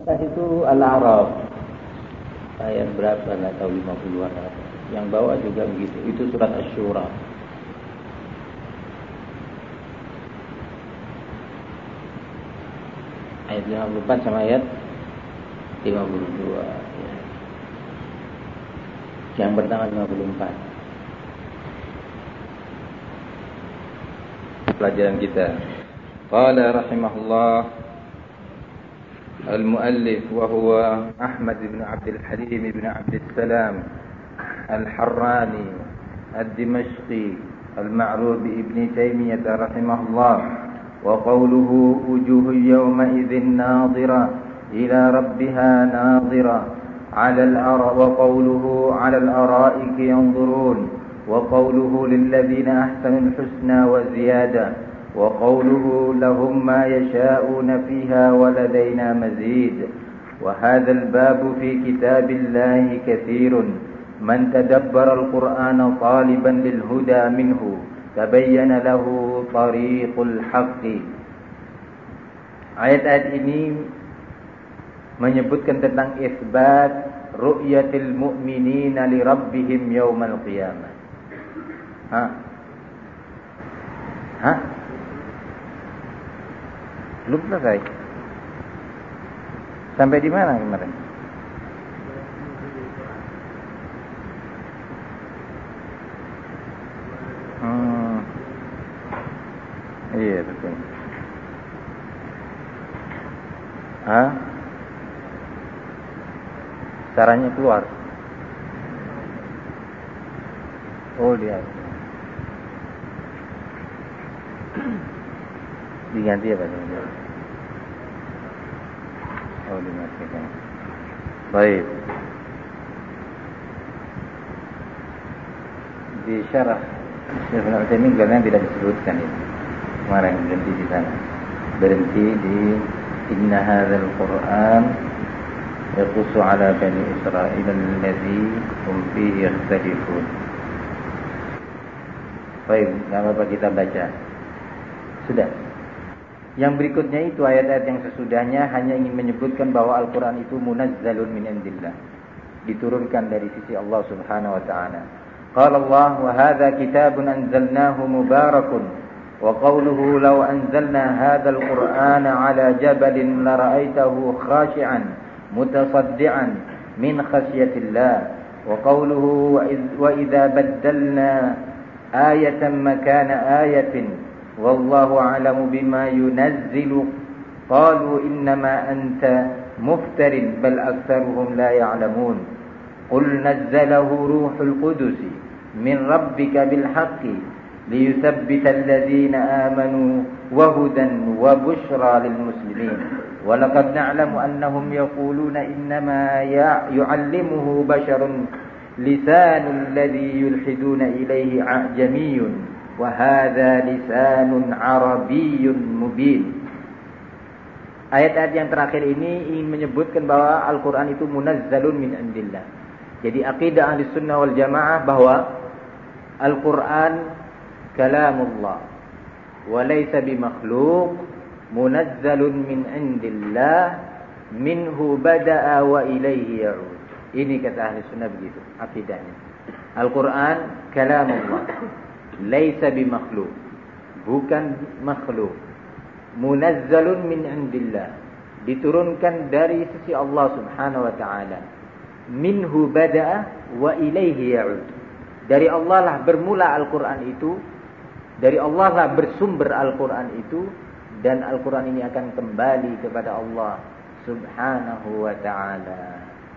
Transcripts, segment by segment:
atas itu Al-A'raf. Ayat berapa enggak tahu 50-an. Yang bawah juga begitu. Itu surat Asy-Syura. Ayat 54 sama ayat 52. Ya. Yang pertama 54. Pelajaran kita. Qala rahimahullah al-muallif wa huwa Ahmad bin Abdul Halim bin Abdul Salam al-Harrani al-Dimashqi al-ma'ruf bi Ibn Taymiyah rahimahullah wa qawluhu wujuhu yawma idzin nadhira ila rabbiha nadhira وقوله على الأرائك ينظرون وقوله للذين أحسنوا الحسنى وزيادة وقوله لهم ما يشاءون فيها ولدينا مزيد وهذا الباب في كتاب الله كثير من تدبر القرآن طالبا للهدى منه تبين له طريق الحق. Ayat-ayat ini menyebutkan tentang isbat ru'yatil mu'minina li rabbihim yaumal qiyamah. Belum selesai. Sampai di mana kemarin? Iya betul. Caranya keluar. Oh dia. Diganti apa namanya? Oh dimatikan. Baik. Di syarah Syekh Ibnu Utsaimin karena tidak disebutkan ini. Kemarin berhenti di sana. Berhenti di inna hadzal Qur'an yaqussu ala bani Israil alladzi hum fihi yakhtalifun. Baik, enggak apa-apa kita baca. Sudah. Yang berikutnya itu ayat-ayat yang sesudahnya hanya ingin menyebutkan bahwa Al-Qur'an itu munazzalun min indillah. Diturunkan dari sisi Allah Subhanahu wa taala. Qala Allah wa hadza kitabun anzalnahu mubarakun wa qawluhu law anzalna hadzal Qur'ana ala jabalin la ra'aitahu khashi'an متصدعا من خشية الله وقوله وإذا بدلنا آية مكان آية والله أعلم بما ينزل قالوا إنما أنت مفتر بل أكثرهم لا يعلمون قل نزله روح القدس من ربك بالحق ليثبت الذين آمنوا وهدى وبشرى للمسلمين ولقد نعلم أنهم يقولون إنما يعلمه بشر لسان الذي يلحدون إليه أعجمي وهذا لسان عربي مبين. Ayat-ayat yang terakhir ini ingin menyebutkan bahwa Al-Quran itu munazzalun min indillah. Jadi aqidah ahli sunnah wal jamaah bahwa Al-Quran kalamullah wa laysa bimakhluq munazzalun min indillah minhu bada'a wa ilaihi ya'ud. Ini kata ahli sunnah begitu akidahnya. Al-Quran kalamullah laysa bimakhluq, bukan makhluk. Munazzalun min indillah, diturunkan dari sisi Allah Subhanahu wa taala. Minhu bada'a wa ilaihi ya'ud. Dari Allah lah bermula Al-Quran itu, dari Allah lah bersumber Al-Quran itu, dan Al-Quran ini akan kembali kepada Allah Subhanahu wa ta'ala.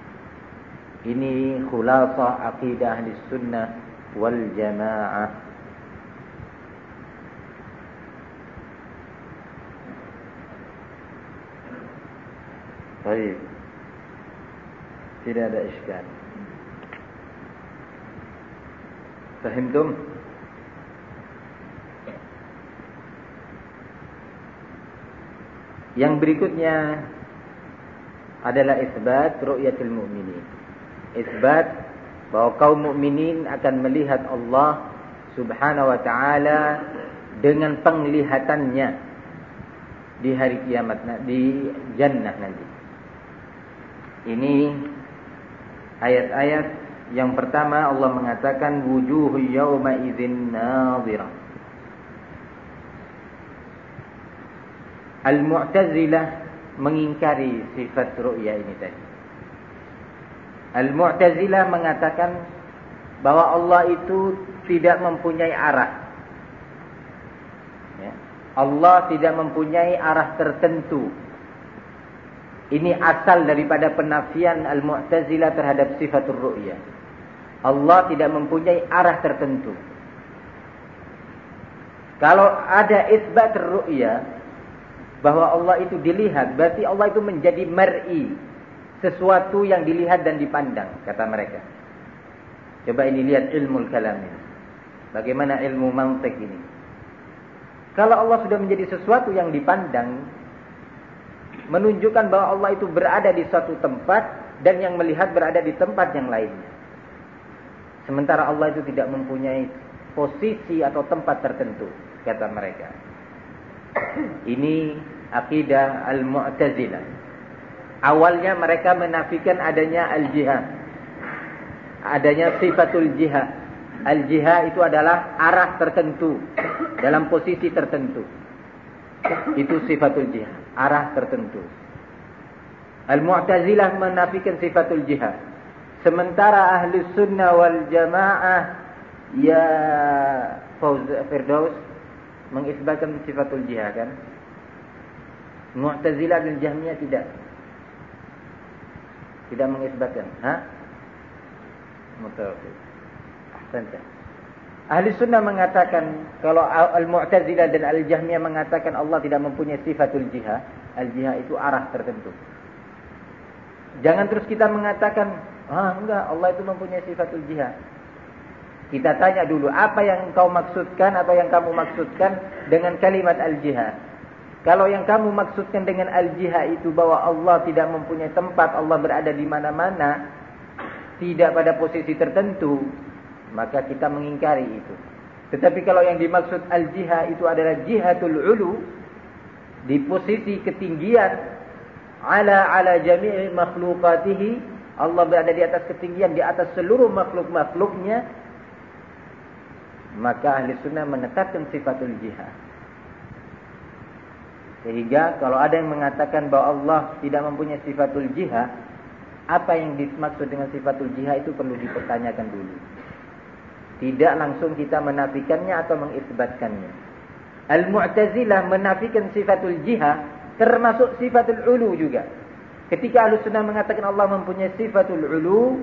Ini khulasah aqidah ahli sunnah wal jamaah. Baik. Tidak ada iskal. Fahimtum? Yang berikutnya adalah isbat ru'yatul mu'minin. Isbat bahwa kaum mukminin akan melihat Allah Subhanahu wa taala dengan penglihatannya di hari kiamat, di jannah nanti. Ini ayat-ayat yang pertama Allah mengatakan wujuhu yawma idzin nadhirah. Al-Mu'tazilah mengingkari sifat ru'ya ini tadi. Al-Mu'tazilah mengatakan bahwa Allah itu tidak mempunyai arah. Ya. Allah tidak mempunyai arah tertentu. Ini asal daripada penafian Al-Mu'tazilah terhadap sifatul ru'ya. Allah tidak mempunyai arah tertentu. Kalau ada isbat ru'ya, bahwa Allah itu dilihat, berarti Allah itu menjadi mar'i, sesuatu yang dilihat dan dipandang, kata mereka. Coba ini lihat ilmu kalam ini. Bagaimana ilmu mantik ini. Kalau Allah sudah menjadi sesuatu yang dipandang, menunjukkan bahwa Allah itu berada di suatu tempat dan yang melihat berada di tempat yang lainnya. Sementara Allah itu tidak mempunyai posisi atau tempat tertentu, kata mereka. Ini akidah Al-Mu'tazilah. Awalnya mereka menafikan adanya al-jihad, adanya sifatul jihad. Al-jihad itu adalah arah tertentu, dalam posisi tertentu. Itu sifatul jihad, arah tertentu. Al-Mu'tazilah menafikan sifatul jihad. Sementara ahli sunnah wal jamaah, ya Firdaus, mengisbatkan sifatul jihad kan. Mu'tazilah dan Jahmiyah tidak mengisbatkan. Mutawaffiq. Ahsanta. Ahli sunnah mengatakan, kalau Al-Mu'tazilah dan Al-Jahmiyah mengatakan Allah tidak mempunyai sifatul jihad. Al-jihad itu arah tertentu. Jangan terus kita mengatakan, enggak, Allah itu mempunyai sifatul jihad. Kita tanya dulu, apa yang kau maksudkan atau yang kamu maksudkan dengan kalimat al-jihad? Kalau yang kamu maksudkan dengan al-jihad itu bahwa Allah tidak mempunyai tempat, Allah berada di mana-mana, tidak pada posisi tertentu, maka kita mengingkari itu. Tetapi kalau yang dimaksud al-jihad itu adalah jihatul ulu, di posisi ketinggian, ala jami'i makhlukatihi, Allah berada di atas ketinggian, di atas seluruh makhluk-makhluknya, maka ahli sunnah menetapkan sifatul jihad. Sehingga kalau ada yang mengatakan bahwa Allah tidak mempunyai sifatul jihad, apa yang dimaksud dengan sifatul jihad itu perlu dipertanyakan dulu. Tidak langsung kita menafikannya atau mengisbatkannya. Al-Mu'tazilah menafikan sifatul jihad, termasuk sifatul ulu juga. Ketika ahli sunnah mengatakan Allah mempunyai sifatul ulu,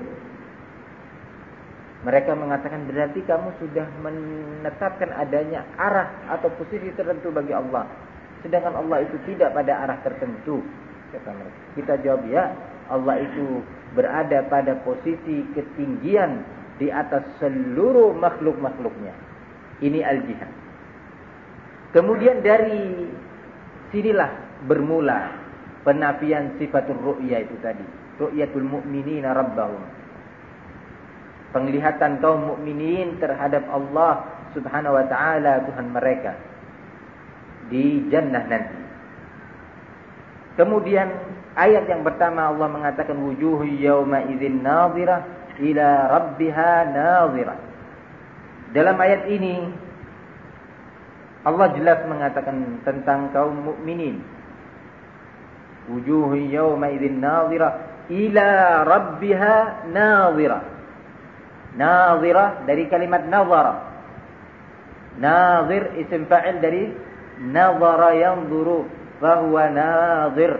mereka mengatakan berarti kamu sudah menetapkan adanya arah atau posisi tertentu bagi Allah. Sedangkan Allah itu tidak pada arah tertentu, kata mereka. Kita jawab ya, Allah itu berada pada posisi ketinggian di atas seluruh makhluk-makhluknya. Ini al-jihad. Kemudian dari sinilah bermula penafian sifatul ru'ya itu tadi. Ru'yatul mu'minina rabbahum. Penglihatan kaum mukminin terhadap Allah Subhanahu wa taala, Tuhan mereka di jannah nanti. Kemudian ayat yang pertama Allah mengatakan wujuhu yauma idzin nadhirah ila rabbiha nadhirah. Dalam ayat ini Allah jelas mengatakan tentang kaum mukminin. Wujuhu yauma idzin nadhirah ila rabbiha nadhirah. Nadhirah dari kalimat nazara. Nazir isim fa'il dari nazara yanzuru, fahuwa nazir.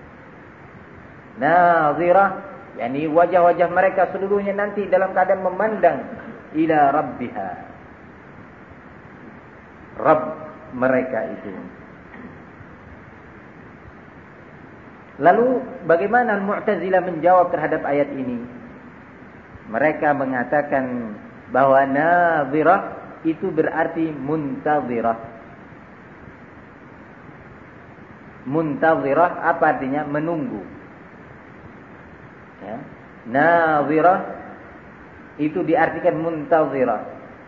Nazirah, yakni wajah-wajah mereka seluruhnya nanti dalam keadaan memandang ila rabbiha, Rabb mereka itu. Lalu bagaimana Mu'tazilah menjawab terhadap ayat ini? Mereka mengatakan bahwa nazirah itu berarti muntazirah. Muntazirah apa artinya? Menunggu. Ya. Nazirah itu diartikan muntazirah.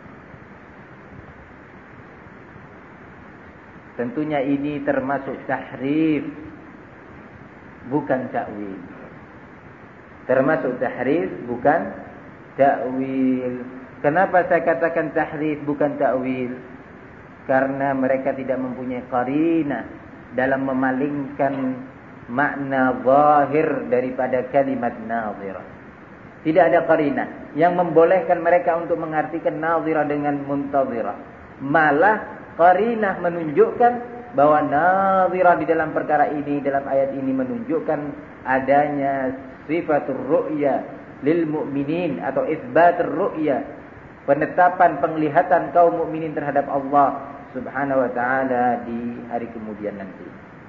Tentunya ini termasuk tahrif, bukan ta'wil. termasuk tahrif, bukan ta'wil. Kenapa saya katakan tahrif bukan ta'wil? Karena mereka tidak mempunyai qarinah dalam memalingkan makna zahir daripada kalimat nazirah. Tidak ada qarinah yang membolehkan mereka untuk mengartikan nazirah dengan muntazirah. Malah qarinah menunjukkan bahwa nazirah di dalam perkara ini, dalam ayat ini menunjukkan adanya sifatur ru'ya lil mu'minin atau isbatur ru'ya, penetapan penglihatan kaum mukminin terhadap Allah Subhanahu wa taala di hari kemudian nanti.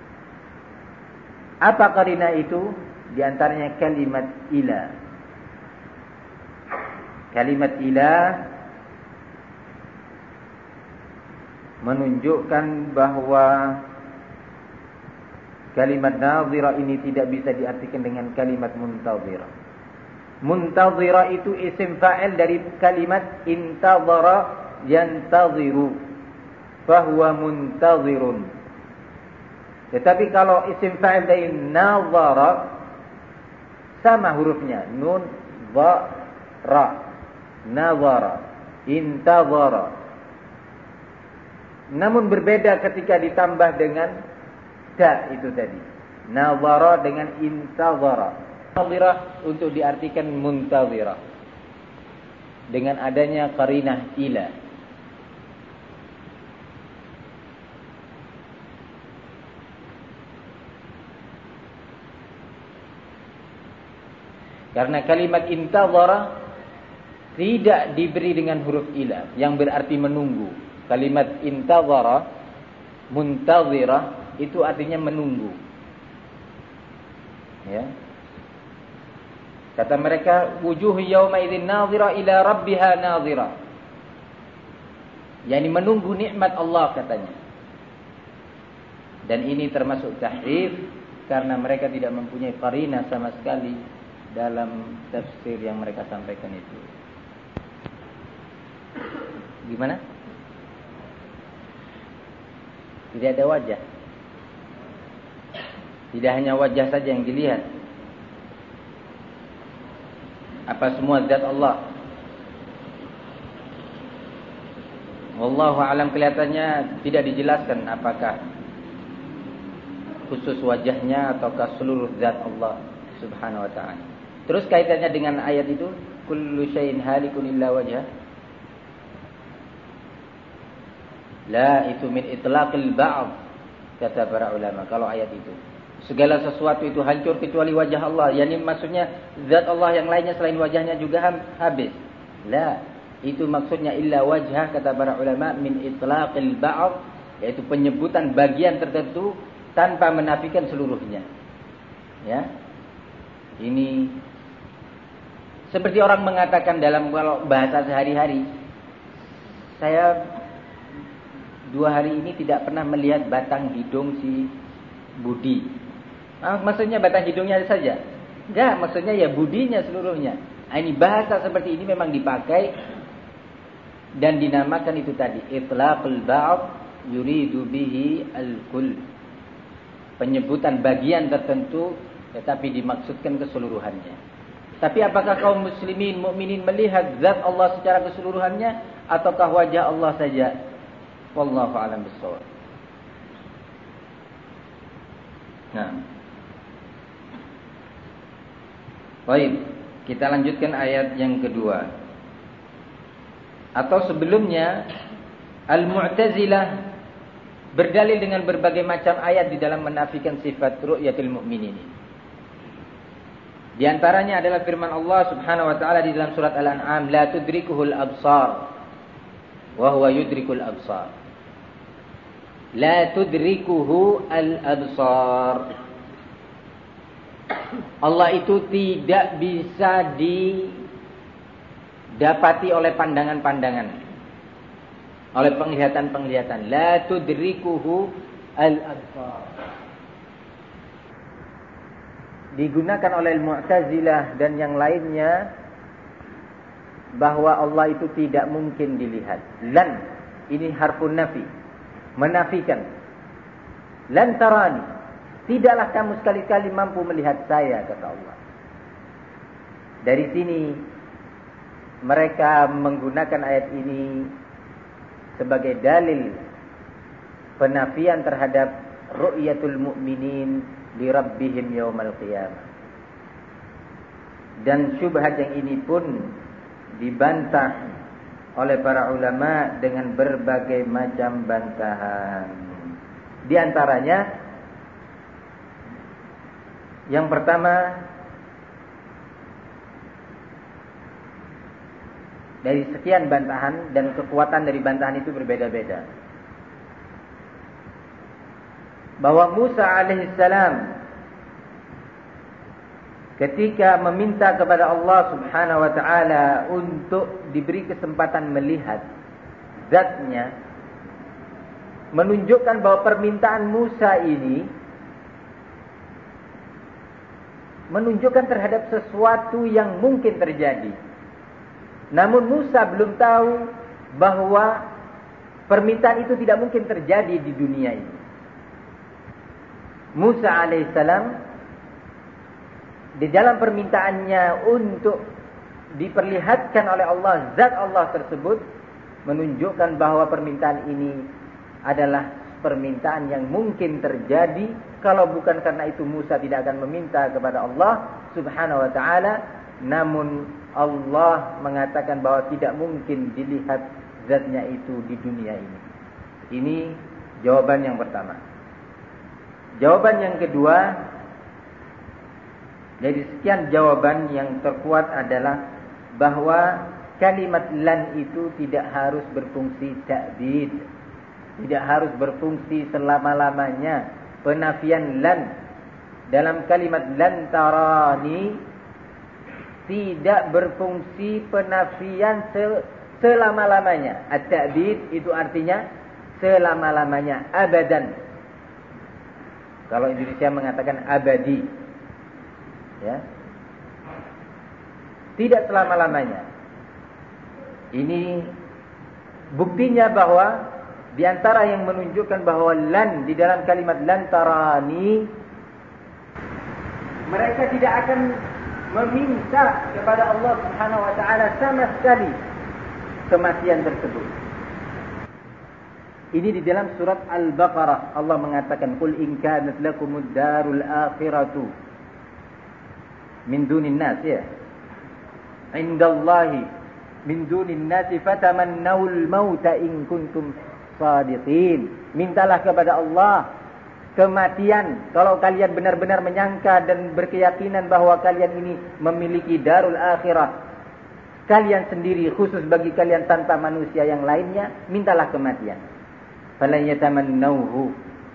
Apa qarinah itu? Di antaranya kalimat ila. Kalimat ila menunjukkan bahwa kalimat nazirah ini tidak bisa diartikan dengan kalimat muntazirah. Muntazirah itu isim fa'il dari kalimat intazara yantaziru, fahuwa muntazirun. Tetapi kalau isim fa'il dari nazara, sama hurufnya, nun, dha, ra. Nazara, intazara. Namun berbeda ketika ditambah dengan ta itu tadi. Nazara dengan intazara. Muntazirah untuk diartikan muntazirah dengan adanya qarinah ila. Karena kalimat intazara tidak diberi dengan huruf ila yang berarti menunggu. Kalimat intazara, muntazirah itu artinya menunggu. Ya. Kata mereka, wujuh yawma idzin nazira ila rabbiha nazira. Yani menunggu nikmat Allah katanya. Dan ini termasuk tahrif karena mereka tidak mempunyai qarinah sama sekali dalam tafsir yang mereka sampaikan itu. Gimana? Tidak ada wajah. Tidak hanya wajah saja yang dilihat. Apa semua zat Allah? Wallahu a'lam, kelihatannya tidak dijelaskan apakah khusus wajahnya ataukah seluruh zat Allah Subhanahu wa ta'ala. Terus kaitannya dengan ayat itu, kullu syai'in halikun illa wajhah. La, itu min itlaqil ba'd, kata para ulama kalau ayat itu. Segala sesuatu itu hancur kecuali wajah Allah. Yani maksudnya zat Allah yang lainnya selain wajahnya juga habis. La, itu maksudnya illa wajhah, kata para ulama, min itlaqil ba'd, yaitu penyebutan bagian tertentu tanpa menafikan seluruhnya. Ya. Ini seperti orang mengatakan dalam kalau bahasa sehari-hari, saya 2 hari ini tidak pernah melihat batang hidung si Budi. Maksudnya batang hidungnya saja? Enggak, maksudnya ya budinya seluruhnya. Ini bahasa seperti ini memang dipakai dan dinamakan itu tadi itlaqul ba'd yuridu bihi al-kull. Penyebutan bagian tertentu tetapi dimaksudkan keseluruhannya. Tapi apakah kaum muslimin mukminin melihat zat Allah secara keseluruhannya ataukah wajah Allah saja? Wallahu a'lam bissawab. Nah. Baik, kita lanjutkan ayat yang kedua. Atau sebelumnya Al-Mu'tazilah berdalil dengan berbagai macam ayat di dalam menafikan sifat ru'yatul mu'minin. Di antaranya adalah firman Allah Subhanahu wa taala di dalam surat Al-An'am, la tudrikuhul absar wa huwa yudrikul absar. La tudrikuhu al-absar. Allah itu tidak bisa didapati oleh pandangan-pandangan, oleh penglihatan-penglihatan. La tudrikuhu al-absar. Digunakan oleh Mu'tazilah dan yang lainnya bahwa Allah itu tidak mungkin dilihat. Lan, ini harfun nafi, menafikan. Lan tarani, tidaklah kamu sekali-kali mampu melihat saya, kata Allah. Dari sini mereka menggunakan ayat ini sebagai dalil penafian terhadap ru'yatul mu'minin li rabbihim yaumal qiyamah. Dan syubhat yang ini pun dibantah oleh para ulama dengan berbagai macam bantahan. Di antaranya yang pertama, dari sekian bantahan, dan kekuatan dari bantahan itu berbeda-beda, bahwa Musa alaihissalam ketika meminta kepada Allah subhanahu wa ta'ala untuk diberi kesempatan melihat zatnya, menunjukkan bahwa permintaan Musa ini menunjukkan terhadap sesuatu yang mungkin terjadi. Namun Musa belum tahu bahwa permintaan itu tidak mungkin terjadi di dunia ini. Musa alaihissalam di dalam permintaannya untuk diperlihatkan oleh Allah zat Allah tersebut, menunjukkan bahwa permintaan ini adalah permintaan yang mungkin terjadi. Kalau bukan karena itu Musa tidak akan meminta kepada Allah subhanahu wa ta'ala. Namun Allah mengatakan bahwa tidak mungkin dilihat zatnya itu di dunia ini. Ini jawaban yang pertama. Jawaban yang kedua, dari sekian jawaban yang terkuat adalah bahwa kalimat lan itu tidak harus berfungsi ta'bid, tidak harus berfungsi selama-lamanya. Penafian lan dalam kalimat lan tarani tidak berfungsi penafian selama-lamanya. At-ta'bid itu artinya selama-lamanya, abadan. Kalau Indonesia mengatakan abadi, ya, tidak selama-lamanya. Ini buktinya bahwa di antara yang menunjukkan bahwa lan di dalam kalimat lan tarani, mereka tidak akan meminta kepada Allah subhanahu wa ta'ala sama sekali kematian tersebut. Ini di dalam surat Al-Baqarah Allah mengatakan, qul in kanat lakumud darul akhiratu min dunin nas, ya, indallahi min dunin nasi fatamannawul mauta in kuntum sadiqin. Mintalah kepada Allah kematian kalau kalian benar-benar menyangka dan berkeyakinan bahwa kalian ini memiliki darul akhirah, kalian sendiri khusus bagi kalian tanpa manusia yang lainnya, mintalah kematian. Falan yatamannawhu,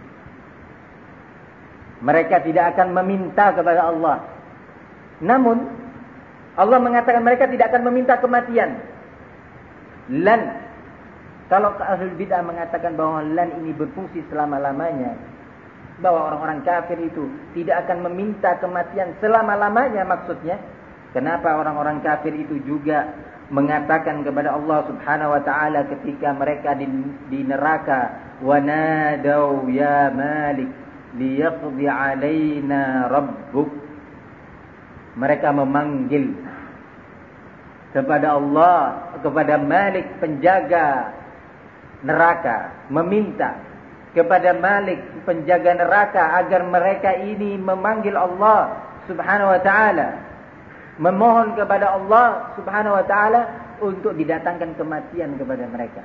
mereka tidak akan meminta kepada Allah. Namun Allah mengatakan mereka tidak akan meminta kematian. Lan, kalau ahlul bid'ah mengatakan bahwa lan ini berfungsi selama-lamanya, bahwa orang-orang kafir itu tidak akan meminta kematian selama-lamanya, maksudnya kenapa orang-orang kafir itu juga mengatakan kepada Allah subhanahu wa ta'ala ketika mereka di neraka, wa nadaw ya malik liyaqdi alaina rabbuk, mereka memanggil kepada Allah, kepada Malik penjaga neraka, meminta kepada Malik penjaga neraka agar mereka ini memanggil Allah subhanahu wa ta'ala, memohon kepada Allah subhanahu wa ta'ala untuk didatangkan kematian kepada mereka.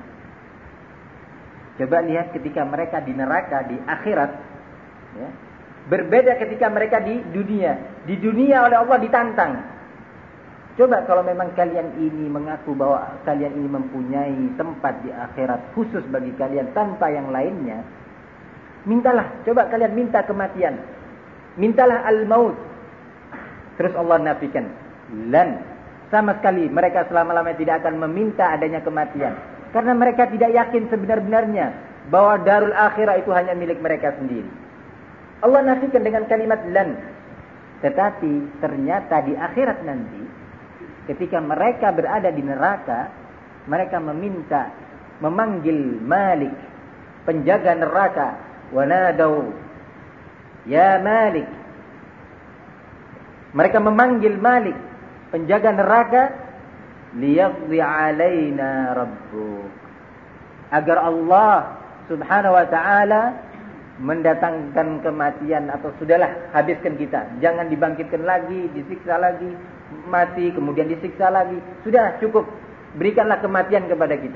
Coba lihat ketika mereka di neraka, di akhirat, ya, berbeda ketika mereka di dunia. Di dunia oleh Allah ditantang. Coba kalau memang kalian ini mengaku bahwa kalian ini mempunyai tempat di akhirat khusus bagi kalian tanpa yang lainnya, mintalah, coba kalian minta kematian, mintalah al-maut. Terus Allah nafikan lan, sama sekali mereka selama-lamanya tidak akan meminta adanya kematian, karena mereka tidak yakin sebenar-benarnya bahwa darul akhirah itu hanya milik mereka sendiri. Allah nafikan dengan kalimat lan. Tetapi ternyata di akhirat nanti, ketika mereka berada di neraka, mereka memanggil Malik penjaga neraka, wanadau ya Malik. Mereka memanggil Malik penjaga neraka, liyaqdi alaina rabbuk, agar Allah Subhanahu wa ta'ala mendatangkan kematian, atau sudahlah, habiskan kita, jangan dibangkitkan lagi, disiksa lagi, mati kemudian disiksa lagi, sudah cukup, berikanlah kematian kepada kita.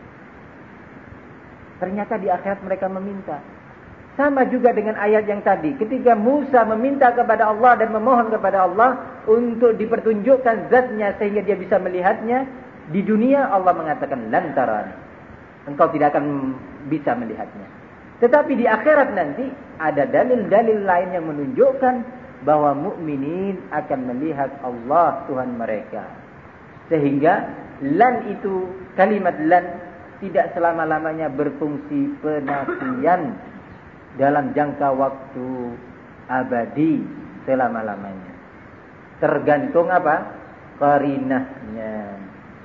Ternyata di akhirat mereka meminta. Sama juga dengan ayat yang tadi, ketika Musa meminta kepada Allah dan memohon kepada Allah untuk dipertunjukkan zatnya sehingga dia bisa melihatnya, di dunia Allah mengatakan lan tarani, engkau tidak akan bisa melihatnya. Tetapi di akhirat nanti ada dalil-dalil lain yang menunjukkan bahwa mukminin akan melihat Allah Tuhan mereka. Sehingga lan itu, kalimat lan tidak selama-lamanya berfungsi penafian dalam jangka waktu abadi selama-lamanya. Tergantung apa? Qarinahnya.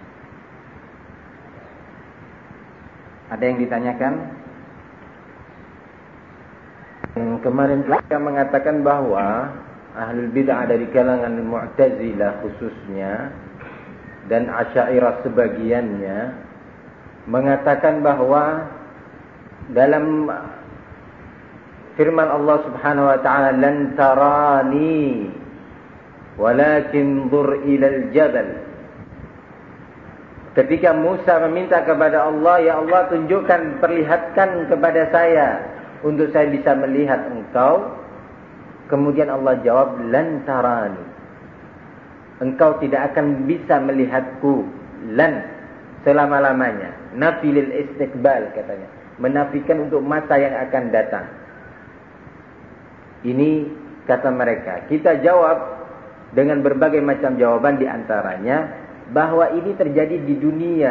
Ada yang ditanyakan? Kemarin kita mengatakan bahwa ahlul bid'ah dari kalangan Mu'tazilah khususnya dan Asy'ariyah sebagiannya mengatakan bahwa dalam firman Allah Subhanahu wa ta'ala, lan tarani walakin dhur ilal jabal, ketika Musa meminta kepada Allah, ya Allah tunjukkan, perlihatkan kepada saya untuk saya bisa melihat engkau. Kemudian Allah jawab, lan tarani, engkau tidak akan bisa melihatku, lan, selama-lamanya. Nafi lil istiqbal katanya, menafikan untuk masa yang akan datang. Ini kata mereka. Kita jawab dengan berbagai macam jawaban, di antaranya bahwa ini terjadi di dunia.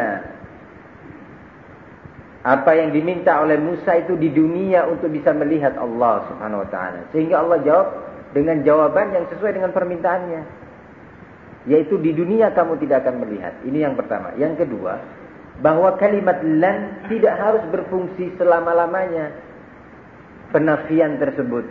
Apa yang diminta oleh Musa itu di dunia untuk bisa melihat Allah Subhanahu wa ta'ala. Sehingga Allah jawab dengan jawaban yang sesuai dengan permintaannya, yaitu di dunia kamu tidak akan melihat. Ini yang pertama. Yang kedua, bahwa kalimat lan tidak harus berfungsi selama-lamanya penafian tersebut.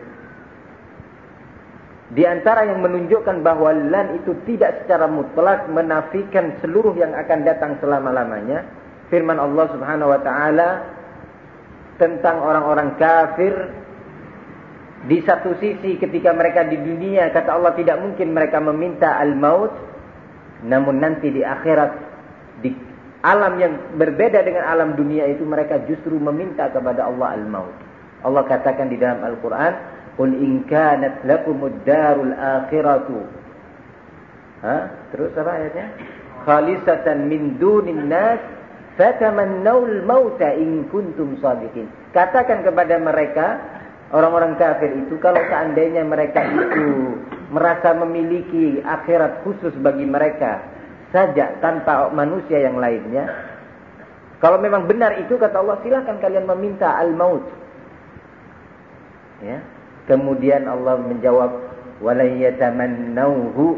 Di antara yang menunjukkan bahwa lan itu tidak secara mutlak menafikan seluruh yang akan datang selama-lamanya, firman Allah Subhanahu wa ta'ala tentang orang-orang kafir. Di satu sisi ketika mereka di dunia, kata Allah, tidak mungkin mereka meminta al-maut, namun nanti di akhirat, di alam yang berbeda dengan alam dunia itu, mereka justru meminta kepada Allah al-maut. Allah katakan di dalam Al-Quran, qul in kanat lakumud darul akhiratu, terus apa ayatnya, khalisatan min dunin nas fatamannaul mauta in kuntum shadiqin. Katakan kepada mereka, orang-orang kafir itu, kalau seandainya mereka itu merasa memiliki akhirat khusus bagi mereka saja tanpa manusia yang lainnya, kalau memang benar itu, kata Allah, silakan kalian meminta al-maut. Ya. Kemudian Allah menjawab, wala yatamannauhu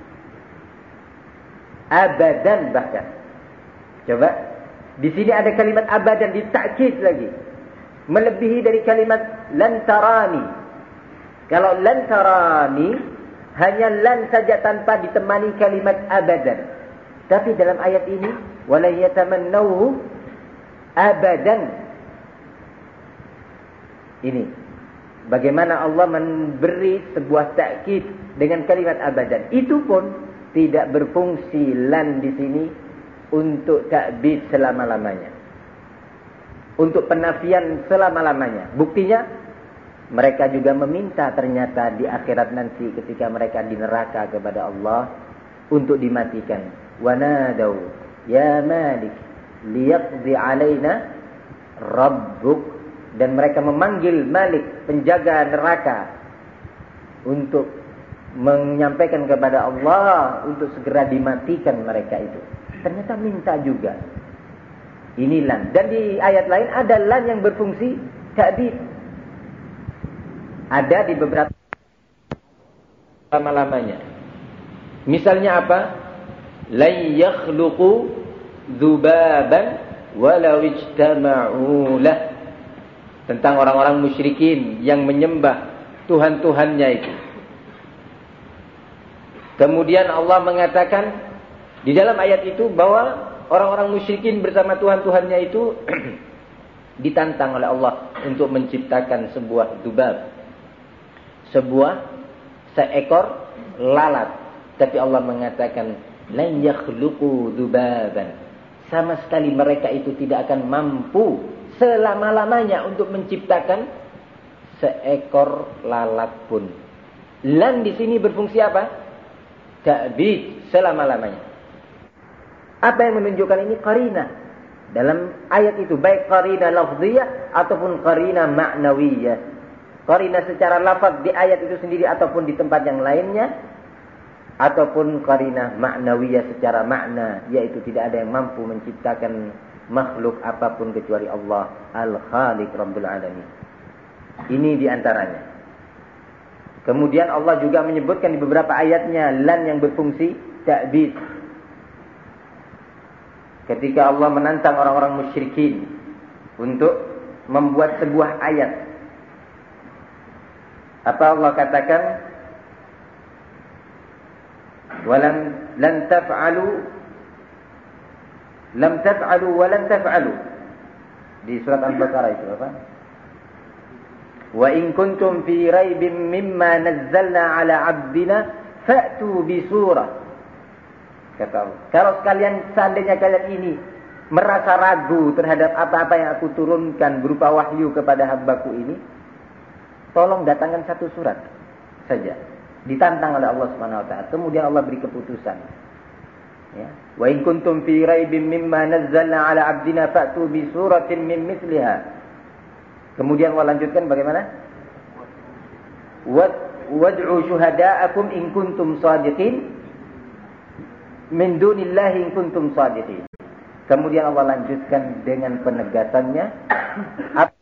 abadan, bahkan. Coba, di sini ada kalimat abadan ditakkid lagi, melebihi dari kalimat lan tarani. Kalau lan tarani hanya lan saja tanpa ditemani kalimat abadan. Tapi dalam ayat ini, wala yatamannauhu abadan. Ini bagaimana Allah memberi sebuah takkid dengan kalimat abadan. Itu pun tidak berfungsi lan di sini untuk ta'bid selama-lamanya, untuk penafian selama-lamanya. Buktinya, mereka juga meminta ternyata di akhirat nanti ketika mereka di neraka kepada Allah untuk dimatikan. Wanadau ya Malik liyaqdi alaina rabbuk. Dan mereka memanggil Malik, penjaga neraka, untuk menyampaikan kepada Allah untuk segera dimatikan mereka itu. Ternyata minta juga. Ini lan. Dan di ayat lain ada lan yang berfungsi ta'bid. Ada di beberapa lama-lamanya. Misalnya apa? Lan yakhluqu dzubaban walau ijtama'u lah. Tentang orang-orang musyrikin yang menyembah Tuhan-Tuhannya itu. Kemudian Allah mengatakan di dalam ayat itu bahwa orang-orang musyrikin bersama Tuhan-Tuhannya itu ditantang oleh Allah untuk menciptakan sebuah dubab, seekor lalat. Tapi Allah mengatakan lan yakhluqu dubaban. Sama sekali mereka itu tidak akan mampu selama-lamanya untuk menciptakan seekor lalat pun. Lan di sini berfungsi apa? Ta'bid, selama-lamanya. Apa yang menunjukkan ini? Qarinah. Dalam ayat itu baik qarinah lafziyah ataupun qarinah ma'nawiyah. Qarinah secara lafaz di ayat itu sendiri ataupun di tempat yang lainnya, ataupun qarinah ma'nawiyah secara makna, yaitu tidak ada yang mampu menciptakan makhluk apapun kecuali Allah Al-Khaliq Rabbul Alamin. Ini di antaranya. Kemudian Allah juga menyebutkan di beberapa ayatnya lan yang berfungsi ta'bid. Ketika Allah menantang orang-orang musyrikin untuk membuat sebuah ayat, apa Allah katakan? Lan taf'alu lam taf'alu wa lan taf'alu. Di surat Al-Baqarah itu apa? Wa in kuntum fi raibin mimma nazzalna ala 'abdina fa'tu bi surah. Kata Allah, kalau seandainya kalian ini merasa ragu terhadap apa-apa yang aku turunkan berupa wahyu kepada hambaku ini, tolong datangkan satu surat saja. Ditantang oleh Allah Subhanahu wa taala. Kemudian Allah beri keputusan. Ya. Wa in kuntum fi raibin mimma nazzalna ala 'abdina fa'tu bi suratin min mithliha. Kemudian Allah lanjutkan bagaimana? Wad'u syuhada'akum in kuntum shadiqin min dunillahi in kuntum shadiqin. Kemudian Allah lanjutkan dengan penegasannya